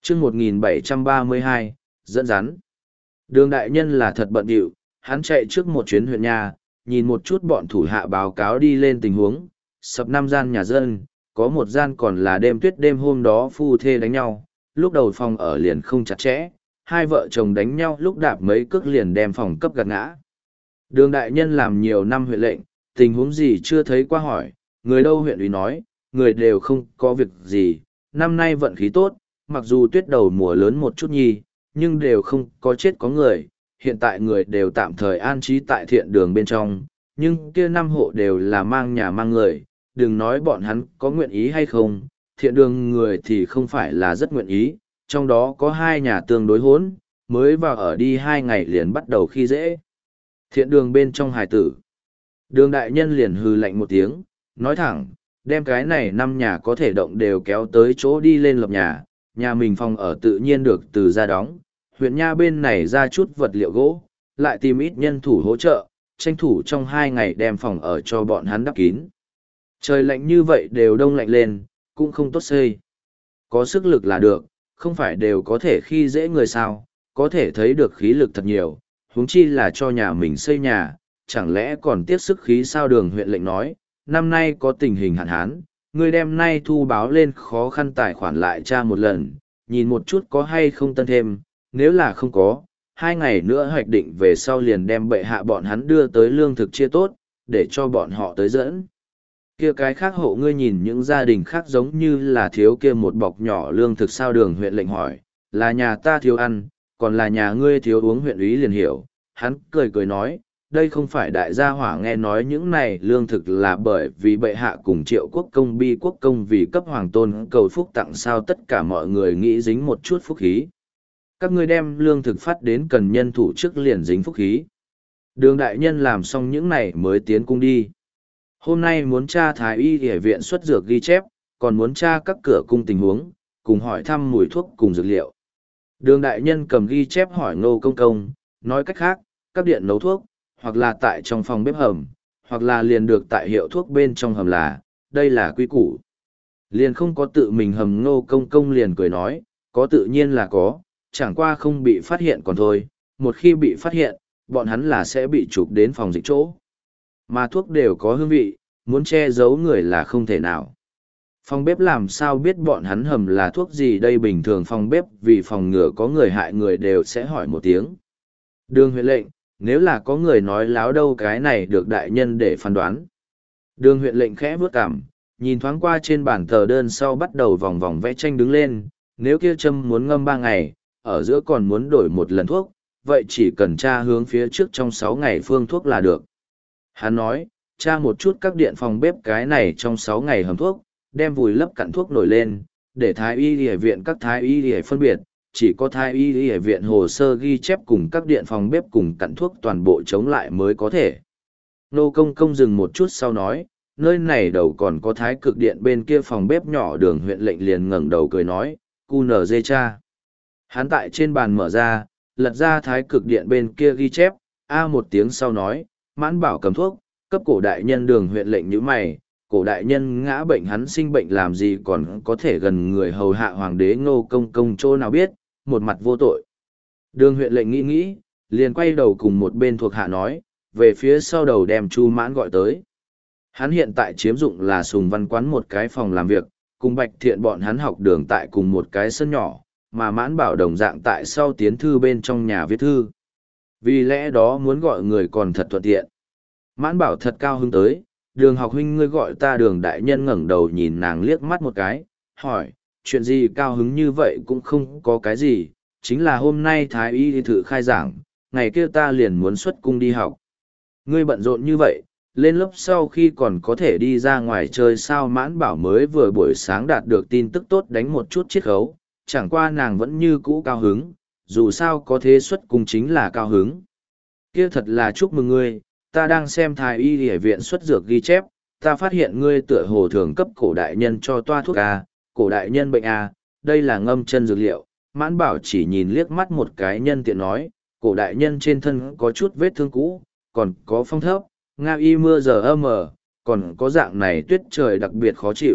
chương 1732, dẫn dắn. Đường đại nhân là thật bận rộn, hắn chạy trước một chuyến huyện nhà, nhìn một chút bọn thủ hạ báo cáo đi lên tình huống, sập 5 gian nhà dân, có một gian còn là đêm tuyết đêm hôm đó phu thê đánh nhau, lúc đầu phòng ở liền không chặt chẽ, hai vợ chồng đánh nhau lúc đạp mấy cước liền đem phòng cấp gạt ngã. Đường đại nhân làm nhiều năm huyện lệnh, tình huống gì chưa thấy qua hỏi, người đâu huyện ủy nói, người đều không có việc gì, năm nay vận khí tốt, mặc dù tuyết đầu mùa lớn một chút nhi, nhưng đều không có chết có người, hiện tại người đều tạm thời an trí tại thiện đường bên trong, nhưng kia 5 hộ đều là mang nhà mang người, đừng nói bọn hắn có nguyện ý hay không, thiện đường người thì không phải là rất nguyện ý, trong đó có 2 nhà tương đối hỗn, mới vào ở đi 2 ngày liền bắt đầu khi dễ. Thiện đường bên trong hài tử. Đường đại nhân liền hừ lạnh một tiếng, nói thẳng, đem cái này 5 nhà có thể động đều kéo tới chỗ đi lên lập nhà mình phòng ở tự nhiên được từ ra đóng, huyện nha bên này ra chút vật liệu gỗ, lại tìm ít nhân thủ hỗ trợ, tranh thủ trong 2 ngày đem phòng ở cho bọn hắn đắp kín. Trời lạnh như vậy đều đông lạnh lên, cũng không tốt xây. Có sức lực là được, không phải đều có thể khi dễ người sao, có thể thấy được khí lực thật nhiều, huống chi là cho nhà mình xây nhà, chẳng lẽ còn tiếc sức khí sao. Đường huyện lệnh nói, năm nay có tình hình hạn hán, người đem nay thu báo lên khó khăn tài khoản lại tra một lần, nhìn một chút có hay không tân thêm, nếu là không có, 2 ngày nữa hoạch định về sau liền đem bệ hạ bọn hắn đưa tới lương thực chia tốt, để cho bọn họ tới dẫn. Kia cái khác hộ ngươi nhìn những gia đình khác giống như là thiếu kia một bọc nhỏ lương thực sao. Đường huyện lệnh hỏi, là nhà ta thiếu ăn, còn là nhà ngươi thiếu uống. Huyện úy liền hiểu, hắn cười cười nói, đây không phải đại gia hỏa nghe nói những này lương thực là bởi vì bệ hạ cùng Triệu quốc công Bi quốc công vì cấp hoàng tôn cầu phúc tặng sao, tất cả mọi người nghĩ dính một chút phúc khí. Các ngươi đem lương thực phát đến cần nhân thủ trước liền dính phúc khí. Đường đại nhân làm xong những này mới tiến cung đi. Hôm nay muốn tra thái y y viện xuất dược ghi chép, còn muốn tra các cửa cung tình huống, cùng hỏi thăm mùi thuốc cùng dược liệu. Đường đại nhân cầm ghi chép hỏi Ngô Công Công, nói cách khác, các điện nấu thuốc, hoặc là tại trong phòng bếp hầm, hoặc là liền được tại hiệu thuốc bên trong hầm là, đây là quy củ. Liền không có tự mình hầm. Ngô Công Công liền cười nói, có tự nhiên là có, chẳng qua không bị phát hiện còn thôi, một khi bị phát hiện, bọn hắn là sẽ bị chụp đến phòng dịch chỗ. Mà thuốc đều có hương vị, muốn che giấu người là không thể nào. Phòng bếp làm sao biết bọn hắn hầm là thuốc gì đây? Bình thường phòng bếp vì phòng ngừa có người hại người đều sẽ hỏi một tiếng. Đường huyện lệnh, nếu là có người nói láo đâu, cái này được đại nhân để phán đoán. Đường huyện lệnh khẽ bước cằm, nhìn thoáng qua trên bản tờ đơn sau bắt đầu vòng vòng vẽ tranh đứng lên, nếu kia châm muốn ngâm 3 ngày, ở giữa còn muốn đổi một lần thuốc, vậy chỉ cần tra hướng phía trước trong 6 ngày phương thuốc là được. Hắn nói, tra một chút các điện phòng bếp cái này trong 6 ngày hầm thuốc, đem vùi lấp cặn thuốc nổi lên, để thái y y viện các thái y y phân biệt, chỉ có thái y y viện hồ sơ ghi chép cùng các điện phòng bếp cùng cặn thuốc toàn bộ chống lại mới có thể. Nô Công Công dừng một chút sau nói, nơi này đầu còn có thái cực điện bên kia phòng bếp nhỏ. Đường huyện lệnh liền ngẩng đầu cười nói, cu nở dê cha. Hắn tại trên bàn mở ra, lật ra thái cực điện bên kia ghi chép, một tiếng sau nói, Mãn Bảo cầm thuốc, cấp cổ đại nhân. Đường huyện lệnh nhíu mày, cổ đại nhân ngã bệnh hắn sinh bệnh làm gì còn có thể gần người hầu hạ hoàng đế. Ngô Công Công chỗ nào biết, một mặt vô tội. Đường huyện lệnh nghĩ nghĩ, liền quay đầu cùng một bên thuộc hạ nói, về phía sau đầu đem Chu Mãn gọi tới. Hắn hiện tại chiếm dụng là Sùng Văn Quán một cái phòng làm việc, cùng Bạch Thiện bọn hắn học đường tại cùng một cái sân nhỏ, mà Mãn Bảo đồng dạng tại sau tiến thư bên trong nhà viết thư. Vì lẽ đó muốn gọi người còn thật thuận tiện. Mãn Bảo thật cao hứng tới, Đường học huynh ngươi gọi ta. Đường đại nhân ngẩng đầu nhìn nàng liếc mắt một cái, hỏi, chuyện gì cao hứng như vậy? Cũng không có cái gì, chính là hôm nay thái y thử khai giảng, ngày kia ta liền muốn xuất cung đi học. Ngươi bận rộn như vậy, lên lớp sau khi còn có thể đi ra ngoài chơi sao? Mãn Bảo mới vừa buổi sáng đạt được tin tức tốt đánh một chút chiết khấu, chẳng qua nàng vẫn như cũ cao hứng, dù sao có thế xuất cung chính là cao hứng. Kia thật là chúc mừng ngươi, ta đang xem thái y y viện xuất dược ghi chép, ta phát hiện ngươi tựa hồ thường cấp cổ đại nhân cho toa thuốc A, cổ đại nhân bệnh A, đây là ngâm chân dược liệu. Mãn Bảo chỉ nhìn liếc mắt một cái nhân tiện nói, cổ đại nhân trên thân có chút vết thương cũ, còn có phong thấp, nga y mưa giờ âm còn có dạng này tuyết trời đặc biệt khó chịu,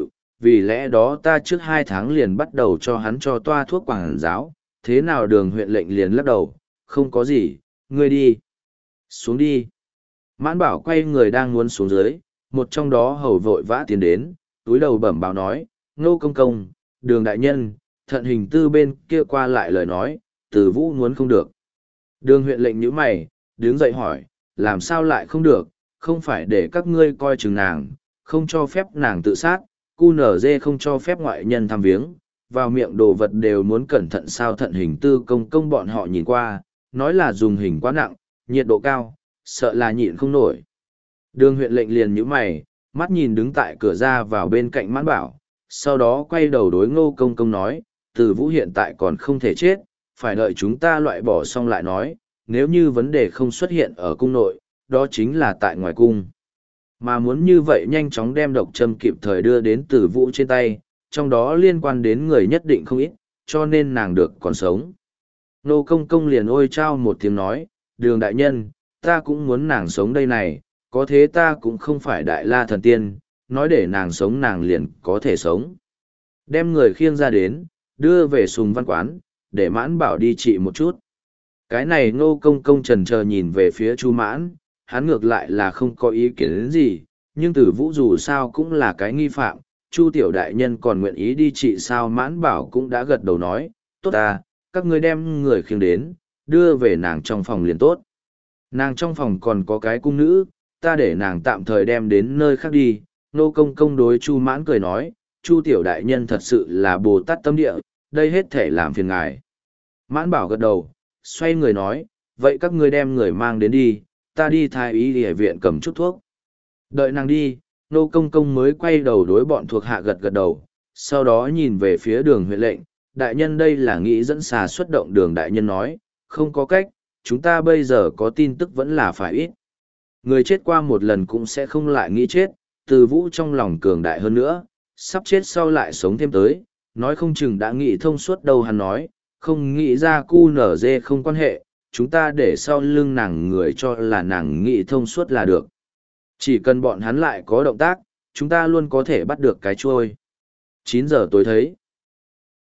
vì lẽ đó ta trước 2 tháng liền bắt đầu cho hắn cho toa thuốc quảng giáo, thế nào Đường huyện lệnh liền lắc đầu, không có gì, ngươi đi. Xuống đi. Mãn Bảo quay người đang muốn xuống dưới, một trong đó hầu vội vã tiến đến, túi đầu bẩm báo nói, Ngô công công, Đường đại nhân, thận hình tư bên kia qua lại lời nói, Từ Vũ muốn không được. Đường huyện lệnh nhíu mày, đứng dậy hỏi, làm sao lại không được, không phải để các ngươi coi chừng nàng, không cho phép nàng tự sát, QNZ không cho phép ngoại nhân thăm viếng, vào miệng đồ vật đều muốn cẩn thận sao thận hình tư công công bọn họ nhìn qua, nói là dùng hình quá nặng, nhiệt độ cao, sợ là nhịn không nổi. Đường huyện lệnh liền nhíu mày, mắt nhìn đứng tại cửa ra vào bên cạnh Mãn Bảo, sau đó quay đầu đối Ngô công công nói, Từ Vũ hiện tại còn không thể chết, phải đợi chúng ta loại bỏ xong lại nói, nếu như vấn đề không xuất hiện ở cung nội, đó chính là tại ngoài cung. Mà muốn như vậy nhanh chóng đem độc châm kịp thời đưa đến Từ Vũ trên tay, trong đó liên quan đến người nhất định không ít, cho nên nàng được còn sống. Nô công công liền ôi trao một tiếng nói, Đường đại nhân, ta cũng muốn nàng sống đây này, có thế ta cũng không phải đại la thần tiên, nói để nàng sống nàng liền có thể sống. Đem người khiêng ra đến, đưa về Sùng Văn Quán, để Mãn Bảo đi trị một chút. Cái này Ngô công công trần chờ nhìn về phía Chu Mãn, hắn ngược lại là không có ý kiến đến gì, nhưng Tử Vũ dù sao cũng là cái nghi phạm, Chu tiểu đại nhân còn nguyện ý đi trị sao. Mãn Bảo cũng đã gật đầu nói, tốt ta, các ngươi đem người khiêng đến, đưa về nàng trong phòng liền tốt. Nàng trong phòng còn có cái cung nữ, ta để nàng tạm thời đem đến nơi khác đi. Nô công công đối Chu Mãn cười nói, Chu tiểu đại nhân thật sự là Bồ Tát tâm địa, đây hết thể làm phiền ngài. Mãn Bảo gật đầu, xoay người nói, vậy các ngươi đem người mang đến đi, ta đi thái y y viện cầm chút thuốc. Đợi nàng đi, nô công công mới quay đầu đối bọn thuộc hạ gật gật đầu, sau đó nhìn về phía Đường huyện lệnh, đại nhân đây là nghĩ dẫn xà xuất động. Đường đại nhân nói, không có cách, chúng ta bây giờ có tin tức vẫn là phải ít. Người chết qua một lần cũng sẽ không lại nghĩ chết, Từ Vũ trong lòng cường đại hơn nữa, sắp chết sau lại sống thêm tới, nói không chừng đã nghĩ thông suốt đâu. Hắn nói, không nghĩ ra QNZ không quan hệ, chúng ta để sau lưng nàng người cho là nàng nghĩ thông suốt là được. Chỉ cần bọn hắn lại có động tác, chúng ta luôn có thể bắt được cái trôi. 9 giờ tối thấy.